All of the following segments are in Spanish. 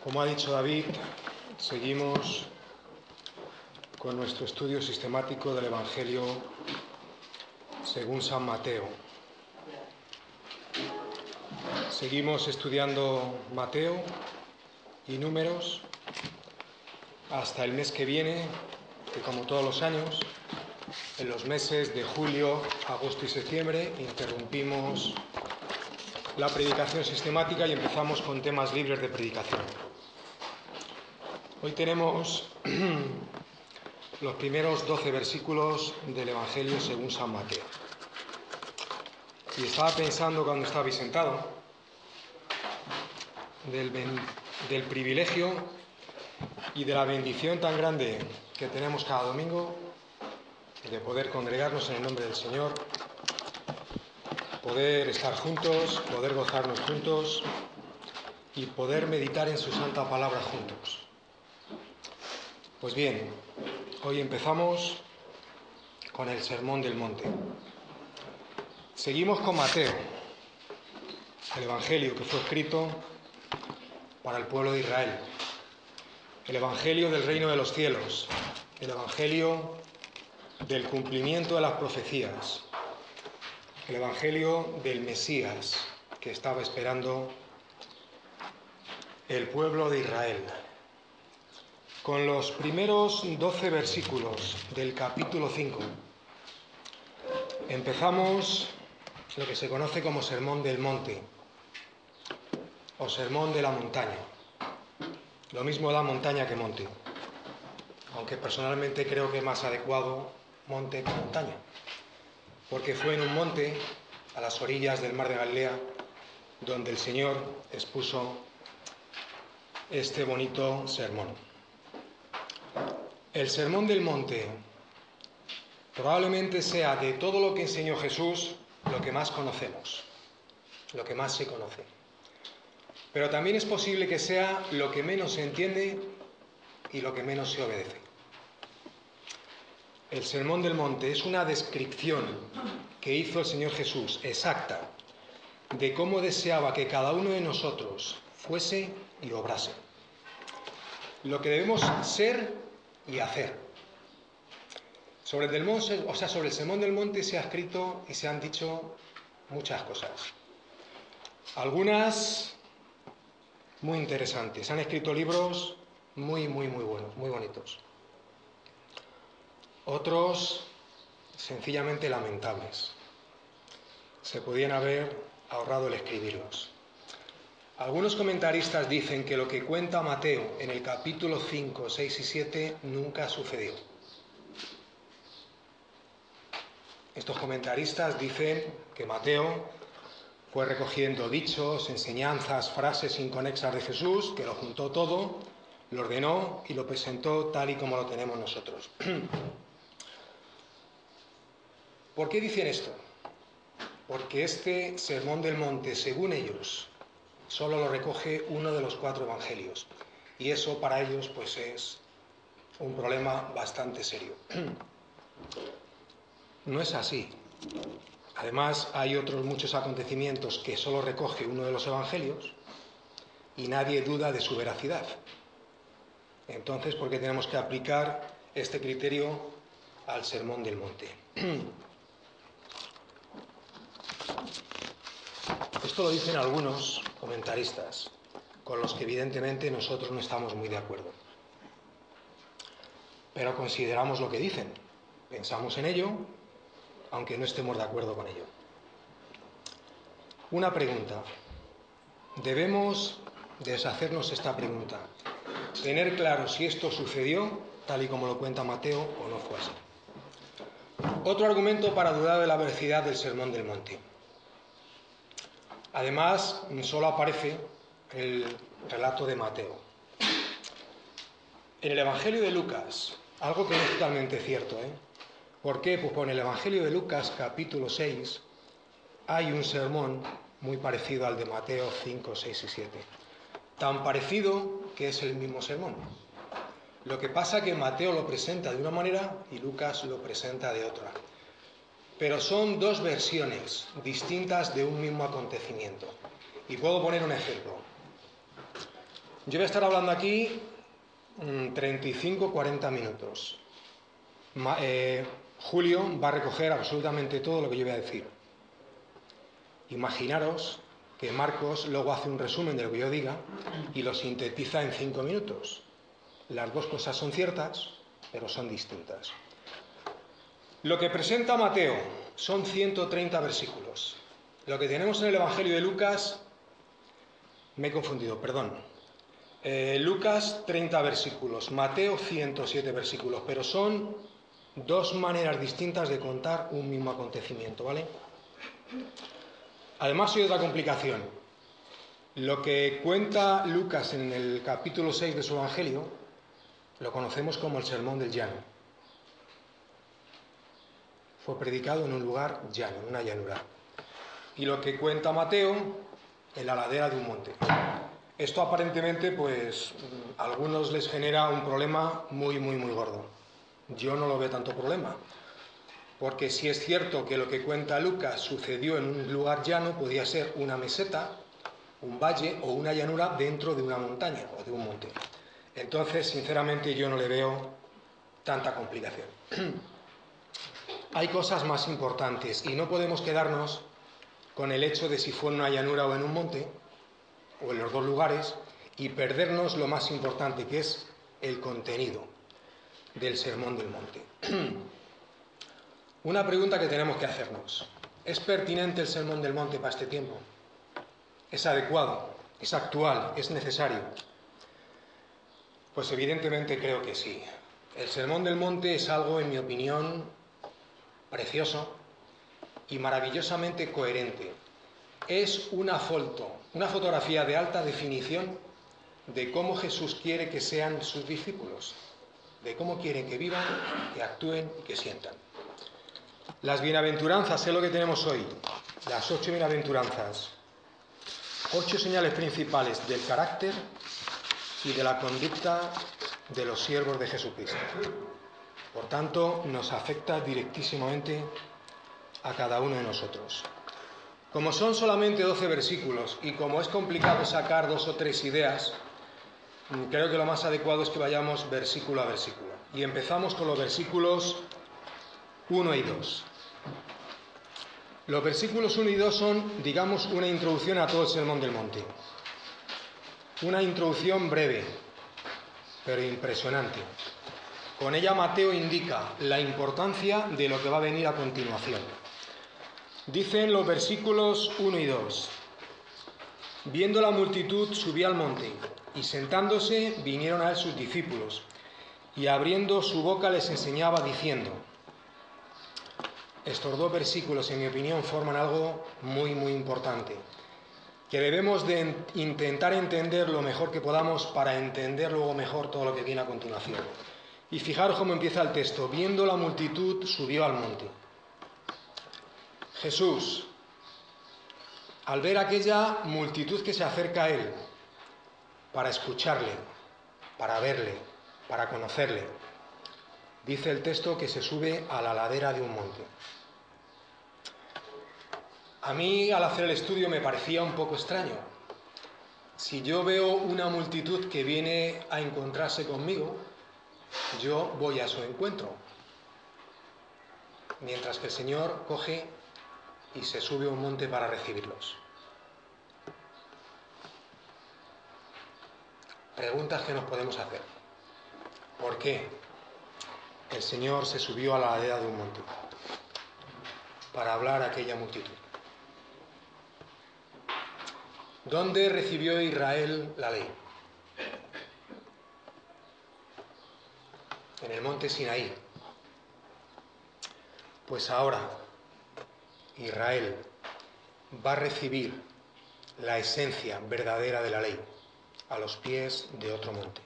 Como ha dicho David, seguimos con nuestro estudio sistemático del Evangelio según San Mateo. Seguimos estudiando Mateo y Números hasta el mes que viene, que como todos los años, en los meses de julio, agosto y septiembre, interrumpimos la predicación sistemática y empezamos con temas libres de predicación. Hoy tenemos los primeros 12 versículos del Evangelio según San Mateo. Y estaba pensando cuando estaba sentado del privilegio y de la bendición tan grande que tenemos cada domingo de poder congregarnos en el nombre del Señor, poder estar juntos, poder gozarnos juntos y poder meditar en su santa palabra juntos. Pues bien, hoy empezamos con el Sermón del Monte. Seguimos con Mateo, el Evangelio que fue escrito para el pueblo de Israel, el Evangelio del reino de los cielos, el Evangelio del cumplimiento de las profecías, el Evangelio del Mesías que estaba esperando el pueblo de Israel. Con los primeros 12 versículos del capítulo 5 empezamos lo que se conoce como Sermón del Monte o Sermón de la Montaña. Lo mismo da montaña que monte, aunque personalmente creo que es más adecuado monte que montaña, porque fue en un monte a las orillas del mar de Galilea donde el Señor expuso este bonito sermón. El Sermón del Monte probablemente sea de todo lo que enseñó Jesús lo que más conocemos, lo que más se conoce. Pero también es posible que sea lo que menos se entiende y lo que menos se obedece. El Sermón del Monte es una descripción que hizo el Señor Jesús exacta de cómo deseaba que cada uno de nosotros fuese y obrase. Lo que debemos ser y hacer. Sobre el Sermón del Monte se ha escrito y se han dicho muchas cosas. Algunas muy interesantes. Se han escrito libros muy buenos, muy bonitos. Otros sencillamente lamentables. Se podían haber ahorrado el escribirlos. Algunos comentaristas dicen que lo que cuenta Mateo en el capítulo 5, 6 y 7 nunca sucedió. Estos comentaristas dicen que Mateo fue recogiendo dichos, enseñanzas, frases inconexas de Jesús, que lo juntó todo, lo ordenó y lo presentó tal y como lo tenemos nosotros. ¿Por qué dicen esto? Porque este Sermón del Monte, según ellos, solo lo recoge uno de los 4 evangelios. Y eso para ellos pues es un problema bastante serio. No es así. Además, hay otros muchos acontecimientos que solo recoge uno de los evangelios y nadie duda de su veracidad. Entonces, ¿por qué tenemos que aplicar este criterio al Sermón del Monte? Esto lo dicen algunos comentaristas, con los que evidentemente nosotros no estamos muy de acuerdo. Pero consideramos lo que dicen, pensamos en ello, aunque no estemos de acuerdo con ello. Una pregunta. Debemos deshacernos esta pregunta, tener claro si esto sucedió, tal y como lo cuenta Mateo, o no fue así. Otro argumento para dudar de la veracidad del Sermón del Monte. Además, solo aparece el relato de Mateo. En el Evangelio de Lucas, algo que no es totalmente cierto, ¿Por qué? Pues en el Evangelio de Lucas, capítulo 6, hay un sermón muy parecido al de Mateo 5, 6 y 7. Tan parecido que es el mismo sermón. Lo que pasa es que Mateo lo presenta de una manera y Lucas lo presenta de otra. Pero son 2 versiones distintas de un mismo acontecimiento. Y puedo poner un ejemplo. Yo voy a estar hablando aquí 35-40 minutos. Julio va a recoger absolutamente todo lo que yo voy a decir. Imaginaros que Marcos luego hace un resumen de lo que yo diga y lo sintetiza en 5 minutos. Las dos cosas son ciertas, pero son distintas. Lo que presenta Mateo son 130 versículos. Lo que tenemos en el Evangelio de Lucas, me he confundido, perdón. Lucas 30 versículos, Mateo 107 versículos, pero son dos maneras distintas de contar un mismo acontecimiento, ¿vale? Además hay otra complicación. Lo que cuenta Lucas en el capítulo 6 de su Evangelio lo conocemos como el Sermón del Llano. Fue predicado en un lugar llano, en una llanura. Y lo que cuenta Mateo en la ladera de un monte. Esto aparentemente, pues, a algunos les genera un problema muy gordo. Yo no lo veo tanto problema. Porque si es cierto que lo que cuenta Lucas sucedió en un lugar llano, podía ser una meseta, un valle o una llanura dentro de una montaña o de un monte. Entonces, sinceramente, yo no le veo tanta complicación. Hay cosas más importantes y no podemos quedarnos con el hecho de si fue en una llanura o en un monte, o en los dos lugares, y perdernos lo más importante, que es el contenido del Sermón del Monte. Una pregunta que tenemos que hacernos: ¿es pertinente el Sermón del Monte para este tiempo? ¿Es adecuado? ¿Es actual? ¿Es necesario? Pues evidentemente creo que sí. El Sermón del Monte es algo, en mi opinión, precioso y maravillosamente coherente. Es una fotografía de alta definición de cómo Jesús quiere que sean sus discípulos, de cómo quiere que vivan, que actúen y que sientan. Las bienaventuranzas es lo que tenemos hoy, las 8 bienaventuranzas, 8 señales principales del carácter y de la conducta de los siervos de Jesucristo. Por tanto, nos afecta directísimamente a cada uno de nosotros. Como son solamente 12 versículos y como es complicado sacar 2 o 3 ideas, creo que lo más adecuado es que vayamos versículo a versículo. Y empezamos con los versículos 1 y 2. Los versículos 1 y 2 son, digamos, una introducción a todo el Sermón del Monte. Una introducción breve, pero impresionante. Con ella Mateo indica la importancia de lo que va a venir a continuación. Dicen los versículos 1 y 2. Viendo la multitud, subió al monte, y sentándose vinieron a él sus discípulos, y abriendo su boca les enseñaba diciendo. Estos dos versículos, en mi opinión, forman algo muy importante, que debemos de intentar entender lo mejor que podamos para entender luego mejor todo lo que viene a continuación. Y fijaros cómo empieza el texto: viendo la multitud, subió al monte. Jesús, al ver aquella multitud que se acerca a él para escucharle, para verle, para conocerle, dice el texto que se sube a la ladera de un monte. A mí, al hacer el estudio, me parecía un poco extraño. Si yo veo una multitud que viene a encontrarse conmigo, yo voy a su encuentro. Mientras que el Señor coge y se sube a un monte para recibirlos. Preguntas que nos podemos hacer. ¿Por qué el Señor se subió a la ladera de un monte? Para hablar a aquella multitud. ¿Dónde recibió Israel la ley? En el monte Sinaí. Pues ahora Israel va a recibir la esencia verdadera de la ley a los pies de otro monte.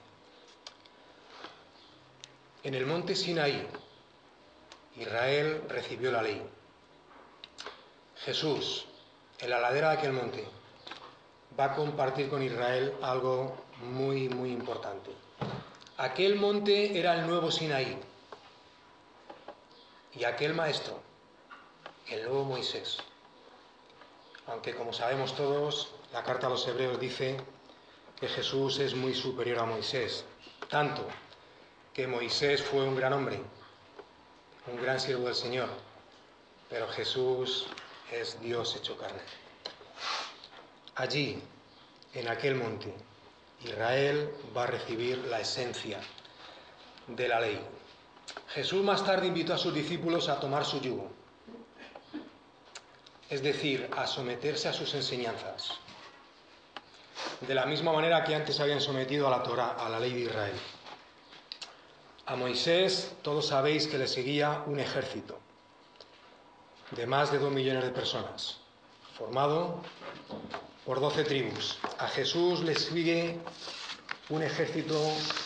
En el monte Sinaí, Israel recibió la ley. Jesús, en la ladera de aquel monte, va a compartir con Israel algo muy importante. Aquel monte era el nuevo Sinaí. Y aquel maestro, el nuevo Moisés. Aunque, como sabemos todos, la carta a los hebreos dice que Jesús es muy superior a Moisés, tanto que Moisés fue un gran hombre, un gran siervo del Señor, pero Jesús es Dios hecho carne. Allí, en aquel monte, Israel va a recibir la esencia de la ley. Jesús más tarde invitó a sus discípulos a tomar su yugo, es decir, a someterse a sus enseñanzas, de la misma manera que antes se habían sometido a la Torá, a la ley de Israel. A Moisés, todos sabéis que le seguía un ejército de más de 2 millones de personas, formado por 12 tribus. A Jesús le sigue un ejército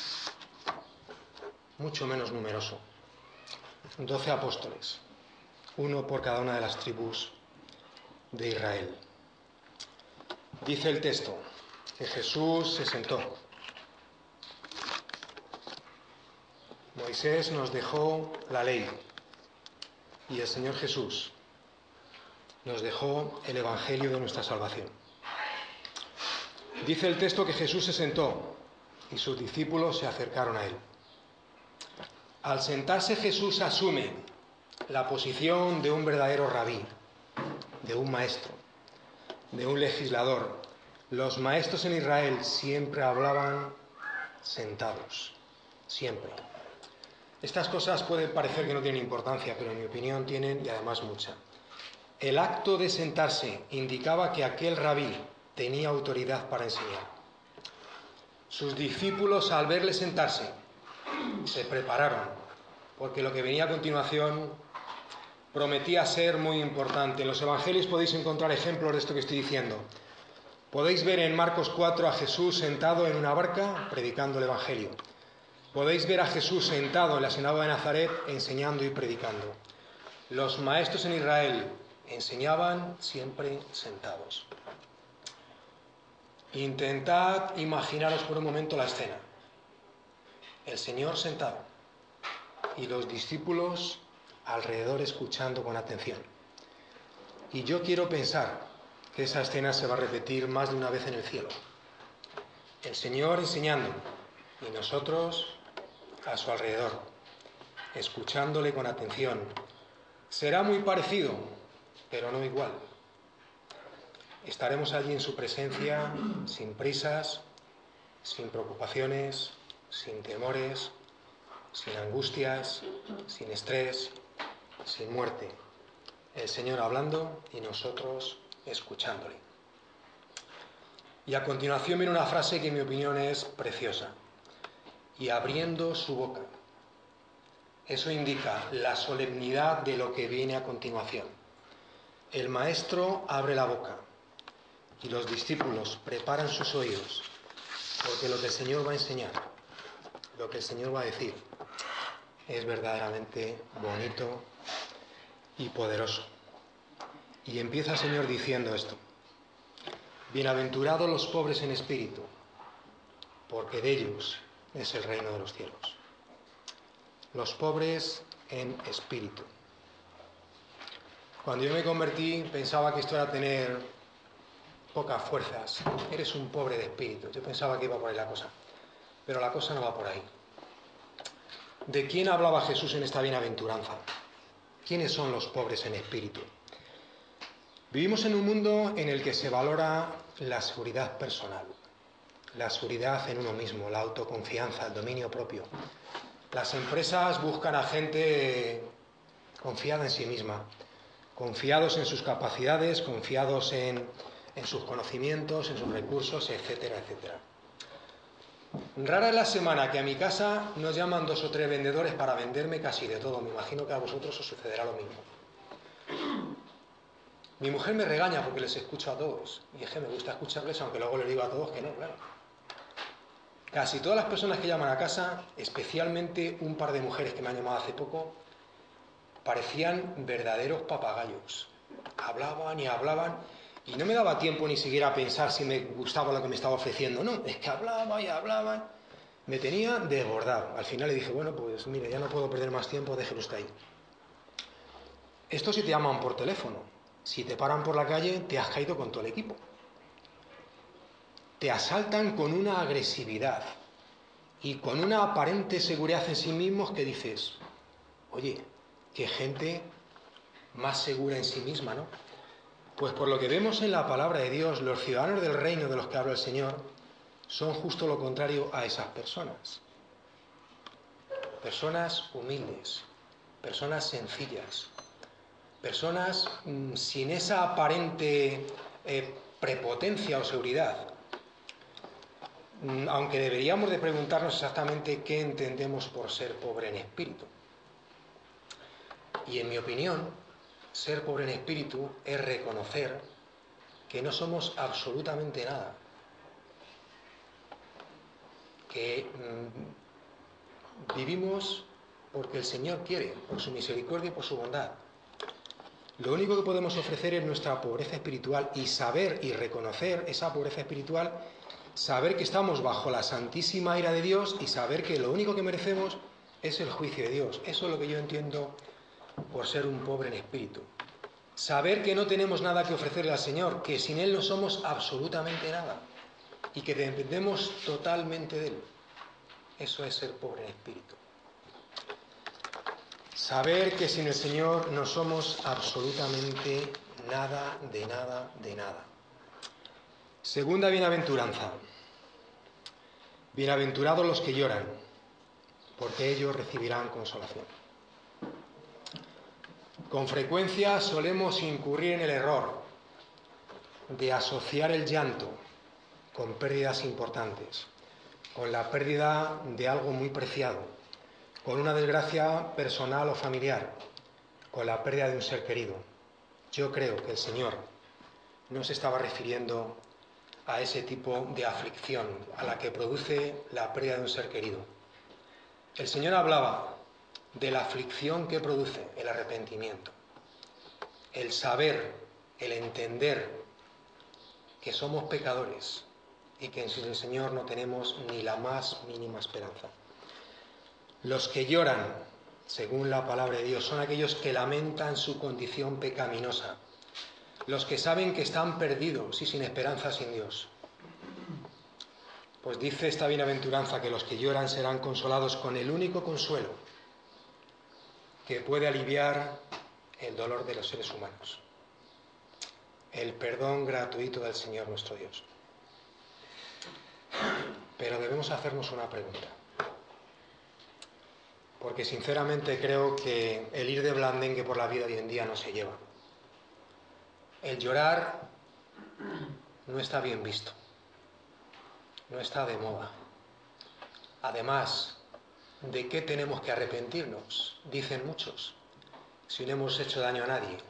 mucho menos numeroso, 12 apóstoles, uno por cada una de las tribus de Israel. Dice el texto que Jesús se sentó. Moisés nos dejó la ley y el Señor Jesús nos dejó el Evangelio de nuestra salvación. Dice el texto que Jesús se sentó y sus discípulos se acercaron a él. Al sentarse Jesús asume la posición de un verdadero rabí, de un maestro, de un legislador. Los maestros en Israel siempre hablaban sentados, siempre. Estas cosas pueden parecer que no tienen importancia, pero en mi opinión tienen, y además mucha. El acto de sentarse indicaba que aquel rabí tenía autoridad para enseñar. Sus discípulos, al verle sentarse, se prepararon, porque lo que venía a continuación prometía ser muy importante. En los evangelios podéis encontrar ejemplos de esto que estoy diciendo. Podéis ver en Marcos 4 a Jesús sentado en una barca predicando el evangelio. Podéis ver a Jesús sentado en la sinagoga de Nazaret enseñando y predicando. Los maestros en Israel enseñaban siempre sentados. Intentad imaginaros por un momento la escena. El Señor sentado y los discípulos alrededor escuchando con atención. Y yo quiero pensar que esa escena se va a repetir más de una vez en el cielo. El Señor enseñando y nosotros a su alrededor, escuchándole con atención. Será muy parecido, pero no igual. Estaremos allí en su presencia, sin prisas, sin preocupaciones, sin temores, sin angustias, sin estrés, sin muerte. El Señor hablando y nosotros escuchándole. Y a continuación viene una frase que en mi opinión es preciosa. Y abriendo su boca. Eso indica la solemnidad de lo que viene a continuación. El maestro abre la boca y los discípulos preparan sus oídos, porque lo que el Señor va a enseñar, lo que el Señor va a decir, es verdaderamente bonito y poderoso. Y empieza el Señor diciendo esto: bienaventurados los pobres en espíritu, porque de ellos es el reino de los cielos. Los pobres en espíritu. Cuando yo me convertí pensaba que esto era tener pocas fuerzas. Eres un pobre de espíritu. Yo pensaba que iba por ahí la cosa. Pero la cosa no va por ahí. ¿De quién hablaba Jesús en esta bienaventuranza? ¿Quiénes son los pobres en espíritu? Vivimos en un mundo en el que se valora la seguridad personal, la seguridad en uno mismo, la autoconfianza, el dominio propio. Las empresas buscan a gente confiada en sí misma, confiados en sus capacidades, confiados en sus conocimientos, en sus recursos, etcétera, etcétera. Rara es la semana que a mi casa nos llaman 2 o 3 vendedores para venderme casi de todo. Me imagino que a vosotros os sucederá lo mismo. Mi mujer me regaña porque les escucho a todos. Y es que me gusta escucharles, aunque luego les digo a todos que no, claro. Casi todas las personas que llaman a casa, especialmente un par de mujeres que me han llamado hace poco, parecían verdaderos papagayos. Hablaban y hablaban y no me daba tiempo ni siquiera a pensar si me gustaba lo que me estaba ofreciendo. No, es que hablaban y hablaban. Me tenía desbordado. Al final le dije, bueno, pues mire, ya no puedo perder más tiempo, déjelo usted ahí. Esto si te llaman por teléfono. Si te paran por la calle, te has caído con todo el equipo. te asaltan con una agresividad y con una aparente seguridad en sí mismos que dices, oye, qué gente más segura en sí misma, ¿no? Pues por lo que vemos en la palabra de Dios, los ciudadanos del reino de los que habla el Señor son justo lo contrario a esas personas. Personas humildes, personas sencillas, personas sin esa aparente prepotencia o seguridad. Aunque deberíamos de preguntarnos exactamente qué entendemos por ser pobre en espíritu. Y en mi opinión, ser pobre en espíritu es reconocer que no somos absolutamente nada. Que vivimos porque el Señor quiere, por su misericordia y por su bondad. Lo único que podemos ofrecer es nuestra pobreza espiritual y saber y reconocer esa pobreza espiritual, saber que estamos bajo la santísima ira de Dios y saber que lo único que merecemos es el juicio de Dios. Eso es lo que yo entiendo por ser un pobre en espíritu. Saber que no tenemos nada que ofrecerle al Señor, que sin Él no somos absolutamente nada y que dependemos totalmente de Él. Eso es ser pobre en espíritu. Saber que sin el Señor no somos absolutamente nada, de nada, de nada. Segunda bienaventuranza. Bienaventurados los que lloran, porque ellos recibirán consolación. Con frecuencia solemos incurrir en el error de asociar el llanto con pérdidas importantes, con la pérdida de algo muy preciado, con una desgracia personal o familiar, con la pérdida de un ser querido. Yo creo que el Señor no se estaba refiriendo a ese tipo de aflicción a la que produce la pérdida de un ser querido. El Señor hablaba de la aflicción que produce el arrepentimiento, el saber, el entender que somos pecadores y que sin el Señor no tenemos ni la más mínima esperanza. Los que lloran, según la palabra de Dios, son aquellos que lamentan su condición pecaminosa, los que saben que están perdidos y sin esperanza sin Dios. Pues dice esta bienaventuranza que los que lloran serán consolados con el único consuelo que puede aliviar el dolor de los seres humanos: el perdón gratuito del Señor nuestro Dios. Pero debemos hacernos una pregunta, porque sinceramente creo que el ir de blandengue por la vida hoy en día no se lleva. El llorar no está bien visto, no está de moda. Además, ¿de qué tenemos que arrepentirnos? Dicen muchos, si no hemos hecho daño a nadie.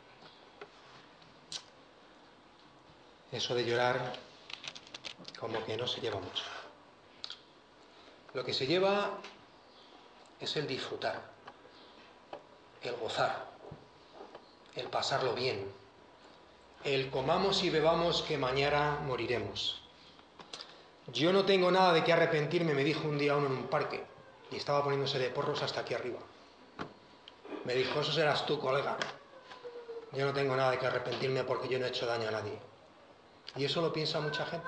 Eso de llorar como que no se lleva mucho. Lo que se lleva es el disfrutar, el gozar, el pasarlo bien, el comamos y bebamos que mañana moriremos. Yo no tengo nada de qué arrepentirme, me dijo un día uno en un parque, y estaba poniéndose de porros hasta aquí arriba. Me dijo, eso serás tú, colega. Yo no tengo nada de qué arrepentirme porque yo no he hecho daño a nadie. Y eso lo piensa mucha gente.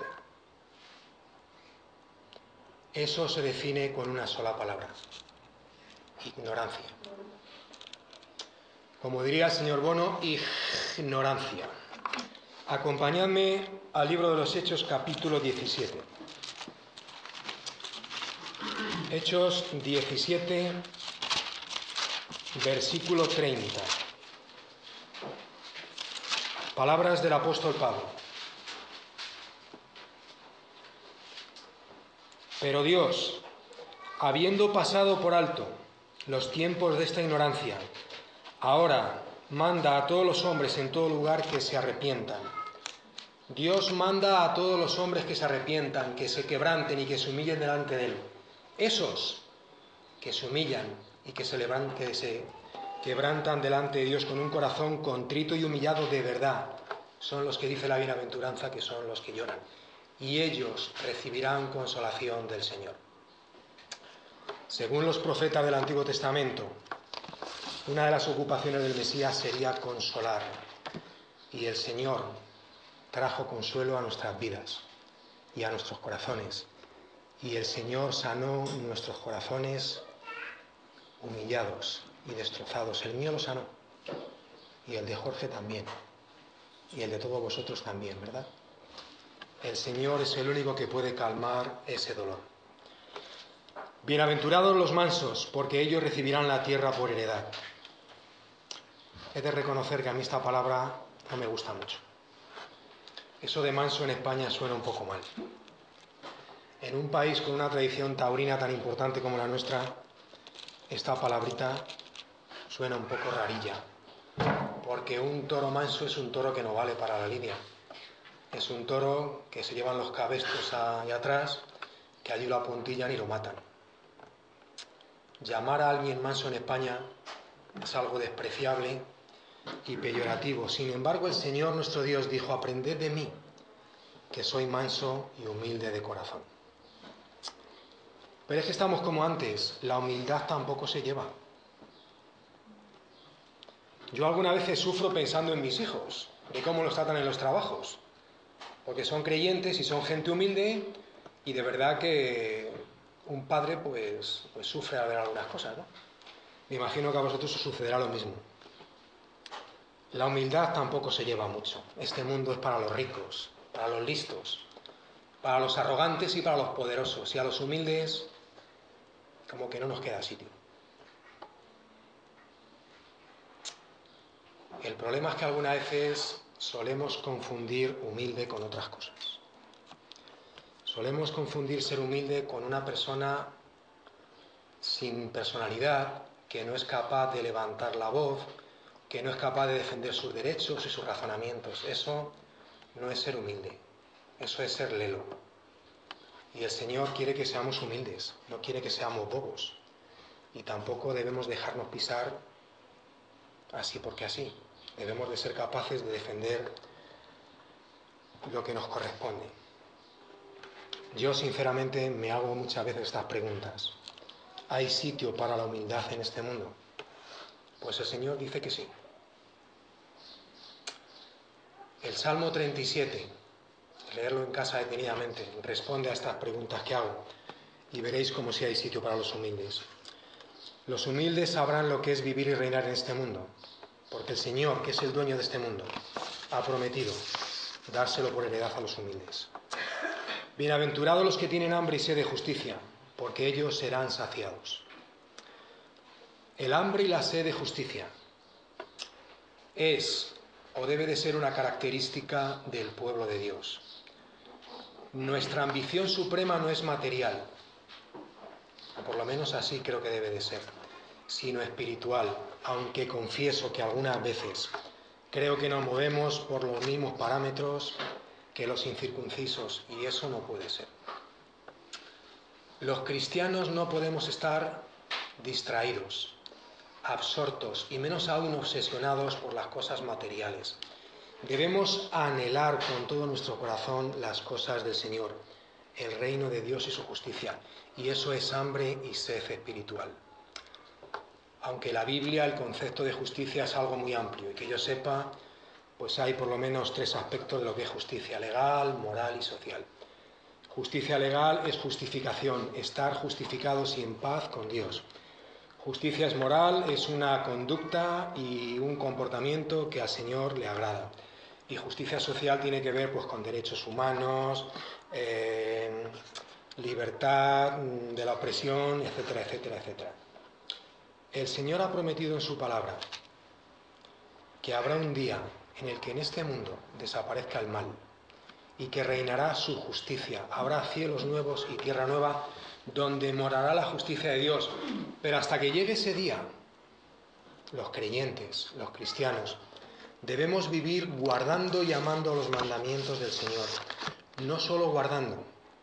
Eso se define con una sola palabra: ignorancia. Como diría el señor Bono, ignorancia. Acompañadme al libro de los Hechos, capítulo 17. Hechos 17, versículo 30. Palabras del apóstol Pablo. Pero Dios, habiendo pasado por alto los tiempos de esta ignorancia, ahora manda a todos los hombres en todo lugar que se arrepientan. Dios manda a todos los hombres que se arrepientan, que se quebranten y que se humillen delante de Él. Esos que se humillan y que se quebrantan delante de Dios con un corazón contrito y humillado de verdad, son los que dice la bienaventuranza que son los que lloran. Y ellos recibirán consolación del Señor. Según los profetas del Antiguo Testamento, una de las ocupaciones del Mesías sería consolar. Y el Señor trajo consuelo a nuestras vidas. y a nuestros corazones. Y el Señor sanó nuestros corazones humillados y destrozados. El mío lo sanó, y el de Jorge también, y el de todos vosotros también, ¿verdad? El Señor es el único que puede calmar ese dolor. Bienaventurados los mansos, porque ellos recibirán la tierra por heredad. He de reconocer que a mí esta palabra no me gusta mucho. Eso de manso en España suena un poco mal. En un país con una tradición taurina tan importante como la nuestra, esta palabrita suena un poco rarilla, porque un toro manso es un toro que no vale para la lidia. Es un toro que se llevan los cabestos allá atrás, que allí lo apuntillan y lo matan. Llamar a alguien manso en España es algo despreciable y peyorativo. Sin embargo, el Señor nuestro Dios dijo: aprended de mí, que soy manso y humilde de corazón. Pero es que estamos como antes, la humildad tampoco se lleva. Yo algunas veces sufro pensando en mis hijos, de cómo los tratan en los trabajos, porque son creyentes y son gente humilde, y de verdad que un padre pues sufre al ver algunas cosas, ¿no? Me imagino que a vosotros os sucederá lo mismo. La humildad tampoco se lleva mucho. Este mundo es para los ricos, para los listos, para los arrogantes y para los poderosos, y a los humildes como que no nos queda sitio. El problema es que algunas veces solemos confundir humilde con otras cosas. Solemos confundir ser humilde con una persona sin personalidad, que no es capaz de levantar la voz, que no es capaz de defender sus derechos y sus razonamientos. Eso no es ser humilde, eso es ser lelo. Y el Señor quiere que seamos humildes, no quiere que seamos bobos. Y tampoco debemos dejarnos pisar así porque así. Debemos de ser capaces de defender lo que nos corresponde. Yo sinceramente me hago muchas veces estas preguntas. ¿Hay sitio para la humildad en este mundo? Pues el Señor dice que sí. El Salmo 37, leerlo en casa detenidamente, responde a estas preguntas que hago y veréis como si hay sitio para los humildes. Los humildes sabrán lo que es vivir y reinar en este mundo, porque el Señor, que es el dueño de este mundo, ha prometido dárselo por heredad a los humildes. Bienaventurados los que tienen hambre y sed de justicia, porque ellos serán saciados. El hambre y la sed de justicia es o debe de ser una característica del pueblo de Dios. Nuestra ambición suprema no es material, o por lo menos así creo que debe de ser, sino espiritual, aunque confieso que algunas veces creo que nos movemos por los mismos parámetros que los incircuncisos, y eso no puede ser. Los cristianos no podemos estar distraídos, absortos y menos aún obsesionados por las cosas materiales. Debemos anhelar con todo nuestro corazón las cosas del Señor, el reino de Dios y su justicia, y eso es hambre y sed espiritual. Aunque la Biblia, el concepto de justicia es algo muy amplio, y que yo sepa, pues hay por lo menos 3 aspectos de lo que es justicia: legal, moral y social. Justicia legal es justificación, estar justificados y en paz con Dios. Justicia es moral, es una conducta y un comportamiento que al Señor le agrada. Y justicia social tiene que ver pues con derechos humanos, libertad de la opresión, etcétera, etcétera, etcétera. El Señor ha prometido en su palabra que habrá un día en el que en este mundo desaparezca el mal y que reinará su justicia. Habrá cielos nuevos y tierra nueva donde morará la justicia de Dios. Pero hasta que llegue ese día, los creyentes, los cristianos, debemos vivir guardando y amando los mandamientos del Señor. No solo guardando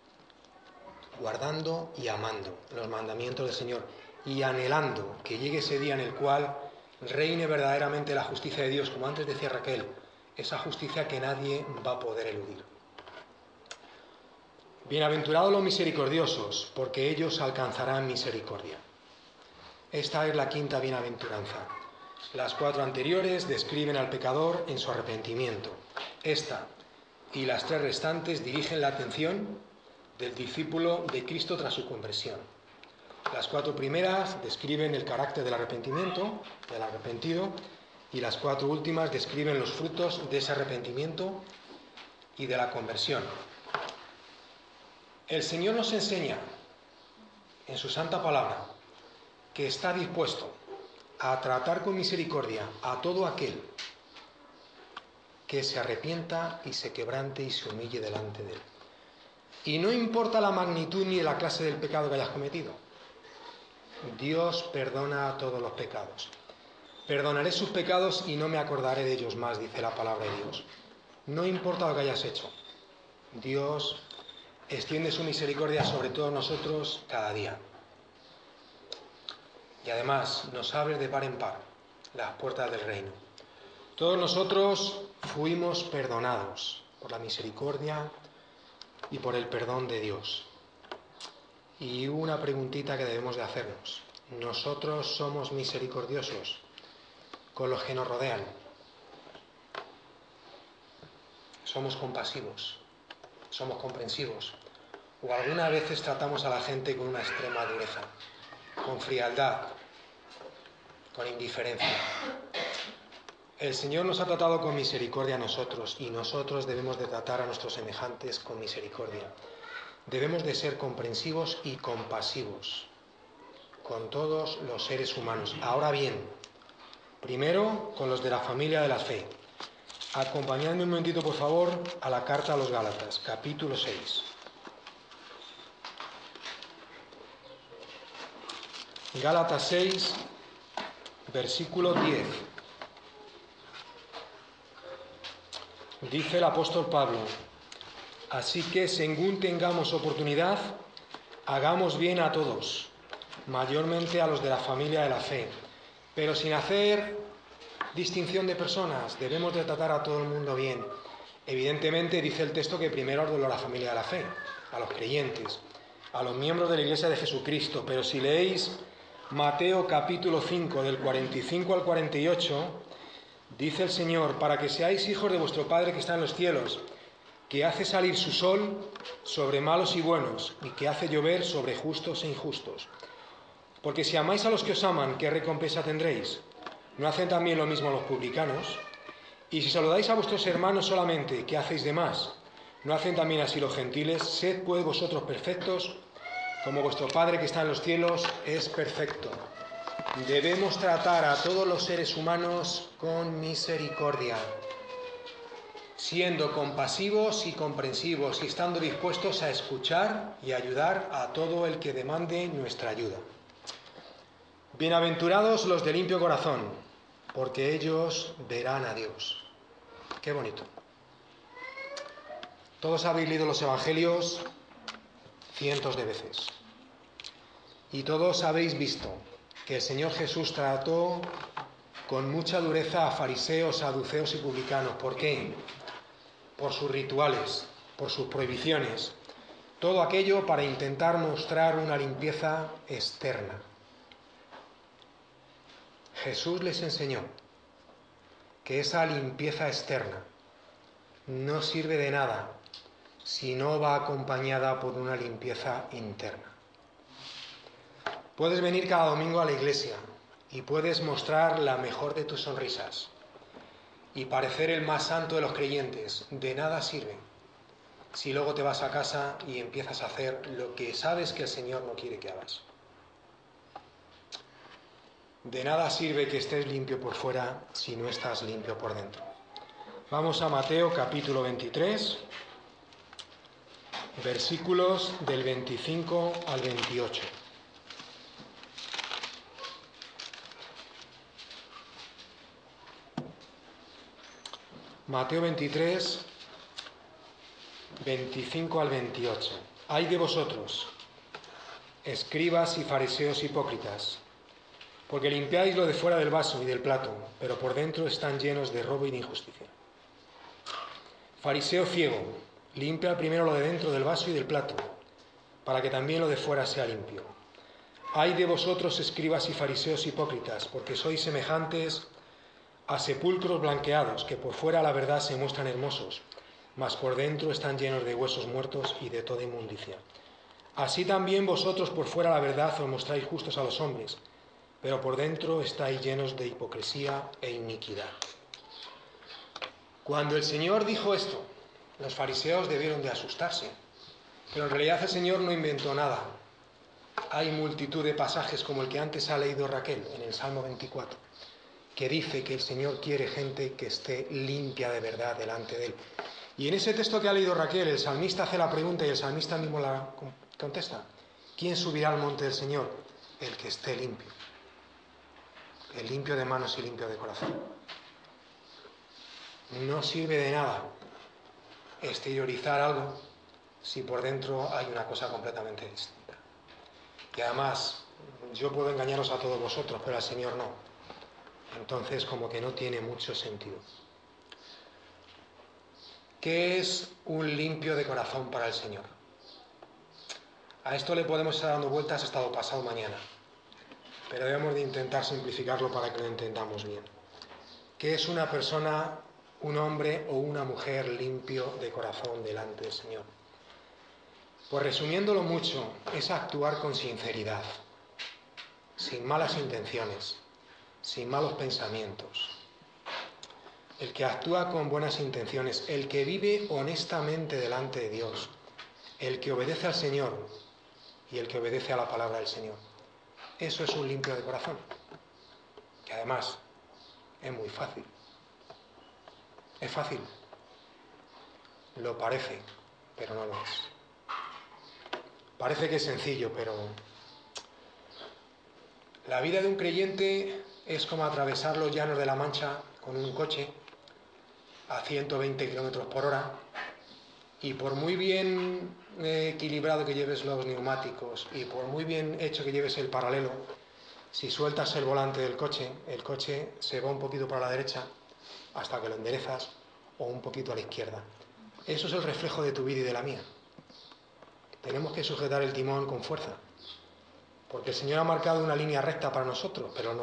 y amando los mandamientos del Señor y anhelando que llegue ese día en el cual reine verdaderamente la justicia de Dios, como antes decía Raquel, esa justicia que nadie va a poder eludir. Bienaventurados los misericordiosos, porque ellos alcanzarán misericordia. Esta es la quinta bienaventuranza. Las 4 anteriores describen al pecador en su arrepentimiento. Esta, y las 3 restantes dirigen la atención del discípulo de Cristo tras su conversión. Las 4 primeras describen el carácter del arrepentimiento, del arrepentido, y las 4 últimas describen los frutos de ese arrepentimiento y de la conversión. El Señor nos enseña en su santa palabra que está dispuesto a tratar con misericordia a todo aquel que se arrepienta y se quebrante y se humille delante de él. Y no importa la magnitud ni la clase del pecado que hayas cometido, Dios perdona todos los pecados. Perdonaré sus pecados y no me acordaré de ellos más, dice la palabra de Dios. No importa lo que hayas hecho, Dios extiende su misericordia sobre todos nosotros cada día. Y además nos abre de par en par las puertas del reino. Todos nosotros fuimos perdonados por la misericordia y por el perdón de Dios. Y una preguntita que debemos de hacernos. ¿Nosotros somos misericordiosos con los que nos rodean? ¿Somos compasivos? ¿Somos comprensivos? ¿O algunas veces tratamos a la gente con una extrema dureza, con frialdad, con indiferencia? El Señor nos ha tratado con misericordia a nosotros y nosotros debemos de tratar a nuestros semejantes con misericordia. Debemos de ser comprensivos y compasivos con todos los seres humanos. Ahora bien, primero con los de la familia de la fe. Acompañadme un momentito, por favor, a la carta a los Gálatas, capítulo 6. Gálatas 6, versículo 10. Dice el apóstol Pablo: así que según tengamos oportunidad, hagamos bien a todos, mayormente a los de la familia de la fe, pero sin hacer distinción de personas. Debemos de tratar a todo el mundo bien. Evidentemente dice el texto que primero ordenó a la familia de la fe, a los creyentes, a los miembros de la Iglesia de Jesucristo, pero si leéis Mateo capítulo 5 del 45 al 48, dice el Señor: para que seáis hijos de vuestro Padre que está en los cielos, que hace salir su sol sobre malos y buenos, y que hace llover sobre justos e injustos. Porque si amáis a los que os aman, ¿qué recompensa tendréis? ¿No hacen también lo mismo los publicanos? Y si saludáis a vuestros hermanos solamente, ¿qué hacéis de más? ¿No hacen también así los gentiles? Sed pues vosotros perfectos, como vuestro Padre que está en los cielos es perfecto. Debemos tratar a todos los seres humanos con misericordia, siendo compasivos y comprensivos y estando dispuestos a escuchar y ayudar a todo el que demande nuestra ayuda. Bienaventurados los de limpio corazón, porque ellos verán a Dios. Qué bonito. Todos habéis leído los evangelios cientos de veces. Y todos habéis visto que el Señor Jesús trató con mucha dureza a fariseos, saduceos y publicanos. ¿Por qué? Por sus rituales, por sus prohibiciones. Todo aquello para intentar mostrar una limpieza externa. Jesús les enseñó que esa limpieza externa no sirve de nada si no va acompañada por una limpieza interna. Puedes venir cada domingo a la iglesia y puedes mostrar la mejor de tus sonrisas y parecer el más santo de los creyentes. De nada sirve si luego te vas a casa y empiezas a hacer lo que sabes que el Señor no quiere que hagas. De nada sirve que estés limpio por fuera si no estás limpio por dentro. Vamos a Mateo capítulo 23, versículos del 25 al 28. Mateo 23, 25 al 28. Ay de vosotros, escribas y fariseos hipócritas, porque limpiáis lo de fuera del vaso y del plato, pero por dentro están llenos de robo y de injusticia. Fariseo ciego, limpia primero lo de dentro del vaso y del plato, para que también lo de fuera sea limpio. Ay de vosotros, escribas y fariseos hipócritas, porque sois semejantes a sepulcros blanqueados, que por fuera la verdad se muestran hermosos, mas por dentro están llenos de huesos muertos y de toda inmundicia. Así también vosotros por fuera la verdad os mostráis justos a los hombres, pero por dentro estáis llenos de hipocresía e iniquidad. Cuando el Señor dijo esto, los fariseos debieron de asustarse, pero en realidad el Señor no inventó nada. Hay multitud de pasajes como el que antes ha leído Raquel en el Salmo 24, que dice que el Señor quiere gente que esté limpia de verdad delante de Él. Y en ese texto que ha leído Raquel, el salmista hace la pregunta y el salmista mismo la contesta. ¿Quién subirá al monte del Señor? El que esté limpio. El limpio de manos y limpio de corazón. No sirve de nada exteriorizar algo si por dentro hay una cosa completamente distinta. Y además, yo puedo engañaros a todos vosotros, pero al Señor no. Entonces, como que no tiene mucho sentido. ¿Qué es un limpio de corazón para el Señor? A esto le podemos estar dando vueltas hasta pasado mañana, pero debemos de intentar simplificarlo para que lo entendamos bien. ¿Qué es una persona, un hombre o una mujer limpio de corazón delante del Señor? Pues resumiéndolo mucho, es actuar con sinceridad, sin malas intenciones, sin malos pensamientos. El que actúa con buenas intenciones, el que vive honestamente delante de Dios, el que obedece al Señor y el que obedece a la palabra del Señor. Eso es un limpio de corazón, que además es muy fácil. Es fácil. Lo parece, pero no lo es. Parece que es sencillo, pero la vida de un creyente es como atravesar los llanos de la Mancha con un coche a 120 kilómetros por hora, y por muy bien equilibrado que lleves los neumáticos y por muy bien hecho que lleves el paralelo, si sueltas el volante del coche, el coche se va un poquito para la derecha hasta que lo enderezas, o un poquito a la izquierda. Eso es el reflejo de tu vida y de la mía. Tenemos que sujetar el timón con fuerza, porque el Señor ha marcado una línea recta para nosotros, pero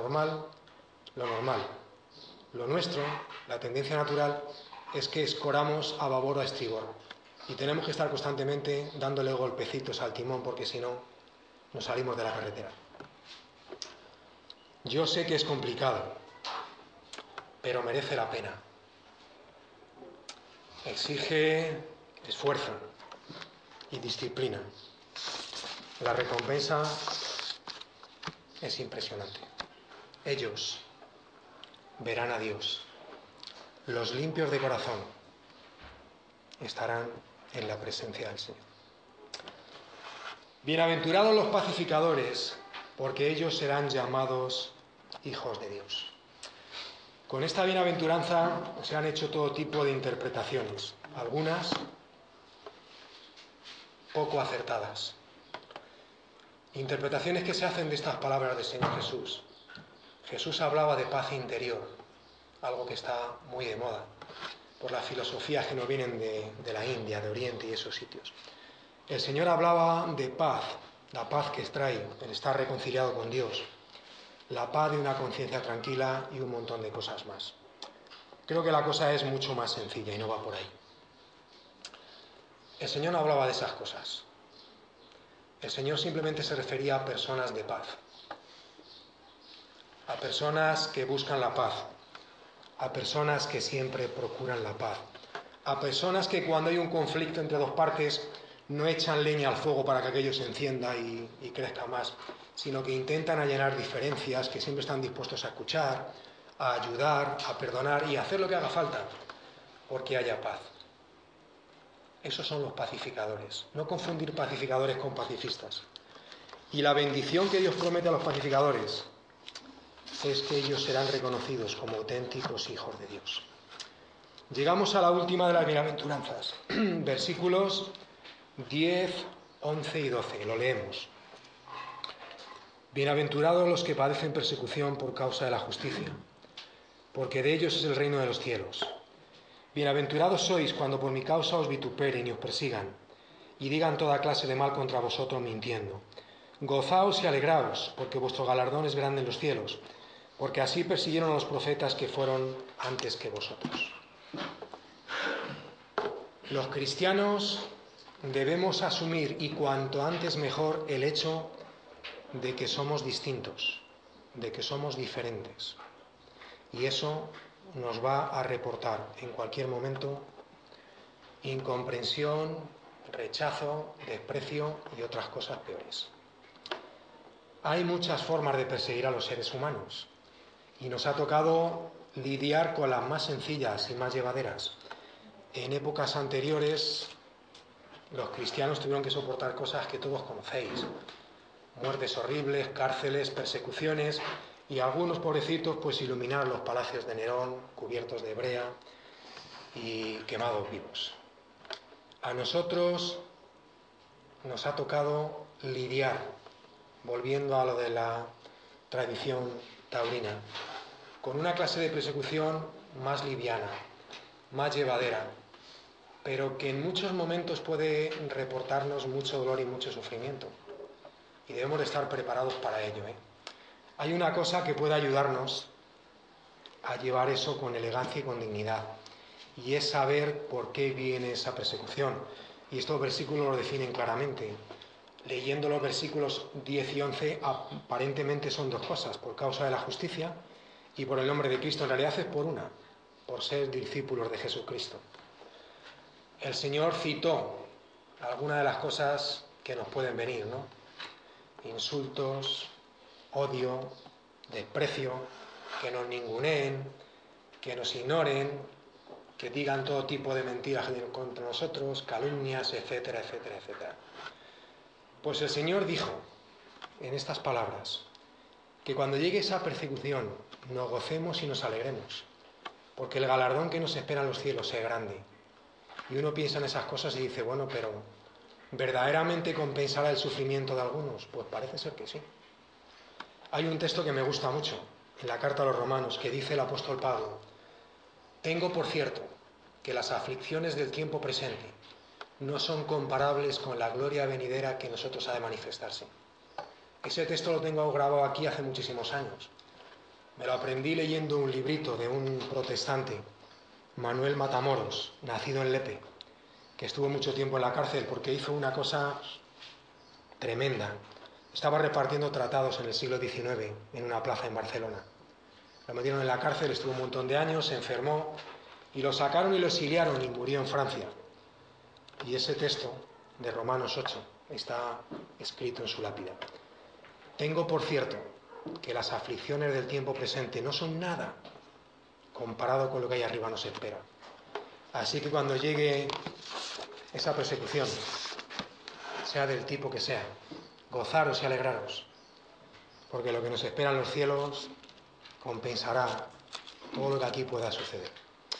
lo nuestro, la tendencia natural, es que escoramos a babor o a estribor. Y tenemos que estar constantemente dándole golpecitos al timón, porque si no, nos salimos de la carretera. Yo sé que es complicado, pero merece la pena. Exige esfuerzo y disciplina. La recompensa es impresionante. Ellos verán a Dios. Los limpios de corazón estarán en la presencia del Señor. Bienaventurados los pacificadores, porque ellos serán llamados hijos de Dios. Con esta bienaventuranza se han hecho todo tipo de interpretaciones, algunas poco acertadas. Interpretaciones que se hacen de estas palabras del Señor Jesús. Jesús hablaba de paz interior, algo que está muy de moda por las filosofías que nos vienen de la India, de Oriente y esos sitios. El Señor hablaba de paz, la paz que trae el estar reconciliado con Dios, la paz de una conciencia tranquila y un montón de cosas más. Creo que la cosa es mucho más sencilla y no va por ahí. El Señor no hablaba de esas cosas. El Señor simplemente se refería a personas de paz, a personas que buscan la paz, a personas que siempre procuran la paz, a personas que cuando hay un conflicto entre dos partes no echan leña al fuego para que aquello se encienda y crezca más, sino que intentan allanar diferencias, que siempre están dispuestos a escuchar, a ayudar, a perdonar y a hacer lo que haga falta, porque haya paz. Esos son los pacificadores. No confundir pacificadores con pacifistas. Y la bendición que Dios promete a los pacificadores es que ellos serán reconocidos como auténticos hijos de Dios. Llegamos a la última de las bienaventuranzas, versículos 10, 11 y 12. Lo leemos. Bienaventurados los que padecen persecución por causa de la justicia, porque de ellos es el reino de los cielos. Bienaventurados sois cuando por mi causa os vituperen y os persigan, y digan toda clase de mal contra vosotros mintiendo. Gozaos y alegraos, porque vuestro galardón es grande en los cielos, porque así persiguieron a los profetas que fueron antes que vosotros. Los cristianos debemos asumir, y cuanto antes mejor, el hecho de que somos distintos, de que somos diferentes. Y eso nos va a reportar en cualquier momento incomprensión, rechazo, desprecio y otras cosas peores. Hay muchas formas de perseguir a los seres humanos y nos ha tocado lidiar con las más sencillas y más llevaderas. En épocas anteriores los cristianos tuvieron que soportar cosas que todos conocéis: muertes horribles, cárceles, persecuciones, y algunos pobrecitos pues iluminaron los palacios de Nerón, cubiertos de brea y quemados vivos. A nosotros nos ha tocado lidiar, volviendo a lo de la tradición taurina, con una clase de persecución más liviana, más llevadera, pero que en muchos momentos puede reportarnos mucho dolor y mucho sufrimiento. Y debemos de estar preparados para ello, Hay una cosa que puede ayudarnos a llevar eso con elegancia y con dignidad, y es saber por qué viene esa persecución. Y estos versículos lo definen claramente. Leyendo los versículos 10 y 11, aparentemente son dos cosas: por causa de la justicia y por el nombre de Cristo. En realidad es por una: por ser discípulos de Jesucristo. El Señor citó algunas de las cosas que nos pueden venir, Insultos, odio, desprecio, que nos ninguneen, que nos ignoren, que digan todo tipo de mentiras contra nosotros, calumnias, etcétera, etcétera, etcétera. Pues el Señor dijo en estas palabras que cuando llegue esa persecución nos gocemos y nos alegremos, porque el galardón que nos espera en los cielos es grande. Y uno piensa en esas cosas y dice, bueno, pero ¿verdaderamente compensará el sufrimiento de algunos? Pues parece ser que sí. Hay un texto que me gusta mucho en la carta a los Romanos, que dice el apóstol Pablo: tengo por cierto que las aflicciones del tiempo presente no son comparables con la gloria venidera que en nosotros ha de manifestarse. Ese texto lo tengo grabado aquí hace muchísimos años. Me lo aprendí leyendo un librito de un protestante, Manuel Matamoros, nacido en Lepe, que estuvo mucho tiempo en la cárcel porque hizo una cosa tremenda. Estaba repartiendo tratados en el siglo XIX en una plaza en Barcelona. Lo metieron en la cárcel, estuvo un montón de años, se enfermó y lo sacaron y lo exiliaron y murió en Francia. Y ese texto de Romanos 8 está escrito en su lápida. Tengo por cierto que las aflicciones del tiempo presente no son nada comparado con lo que ahí arriba nos espera. Así que cuando llegue esa persecución, sea del tipo que sea, gozaros y alegraros, porque lo que nos espera en los cielos compensará todo lo que aquí pueda suceder.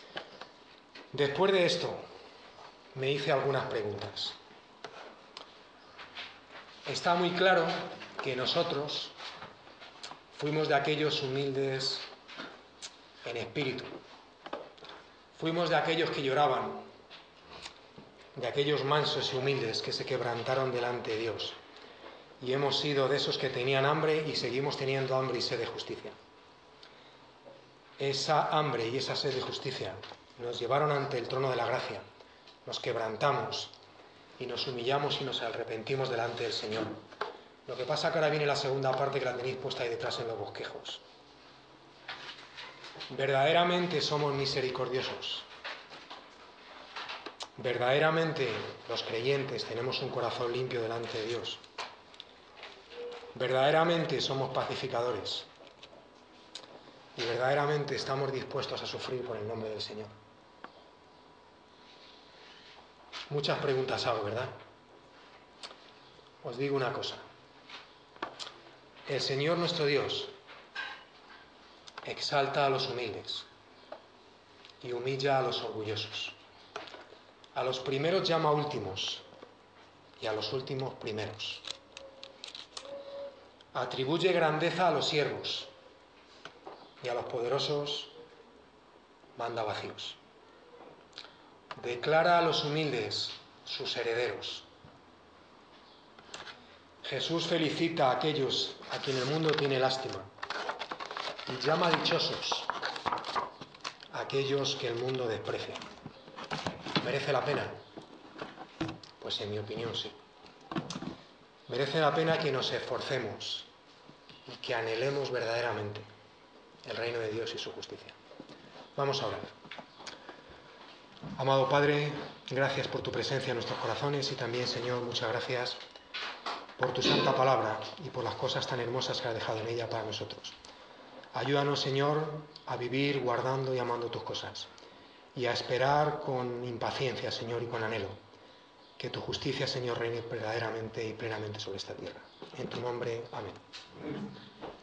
Después de esto, me hice algunas preguntas. Está muy claro que nosotros fuimos de aquellos humildes en espíritu. Fuimos de aquellos que lloraban, de aquellos mansos y humildes que se quebrantaron delante de Dios. Y hemos sido de esos que tenían hambre y seguimos teniendo hambre y sed de justicia. Esa hambre y esa sed de justicia nos llevaron ante el trono de la gracia. Nos quebrantamos y nos humillamos y nos arrepentimos delante del Señor. Lo que pasa que ahora viene la segunda parte, que la tenéis puesta ahí detrás en los bosquejos. Verdaderamente somos misericordiosos. Verdaderamente los creyentes tenemos un corazón limpio delante de Dios. Verdaderamente somos pacificadores. Y verdaderamente estamos dispuestos a sufrir por el nombre del Señor. Muchas preguntas hago, ¿verdad? Os digo una cosa. El Señor nuestro Dios exalta a los humildes y humilla a los orgullosos. A los primeros llama últimos y a los últimos primeros. Atribuye grandeza a los siervos y a los poderosos manda vacíos. Declara a los humildes sus herederos. Jesús felicita a aquellos a quien el mundo tiene lástima y llama dichosos a aquellos que el mundo desprecia. Merece la pena Pues en mi opinión sí. Merece la pena que nos esforcemos y que anhelemos verdaderamente el reino de Dios y su justicia. Vamos a orar. Amado Padre, gracias por tu presencia en nuestros corazones y también, Señor, muchas gracias por tu santa palabra y por las cosas tan hermosas que has dejado en ella para nosotros. Ayúdanos, Señor, a vivir guardando y amando tus cosas y a esperar con impaciencia, Señor, y con anhelo que tu justicia, Señor, reine verdaderamente y plenamente sobre esta tierra. En tu nombre, amén.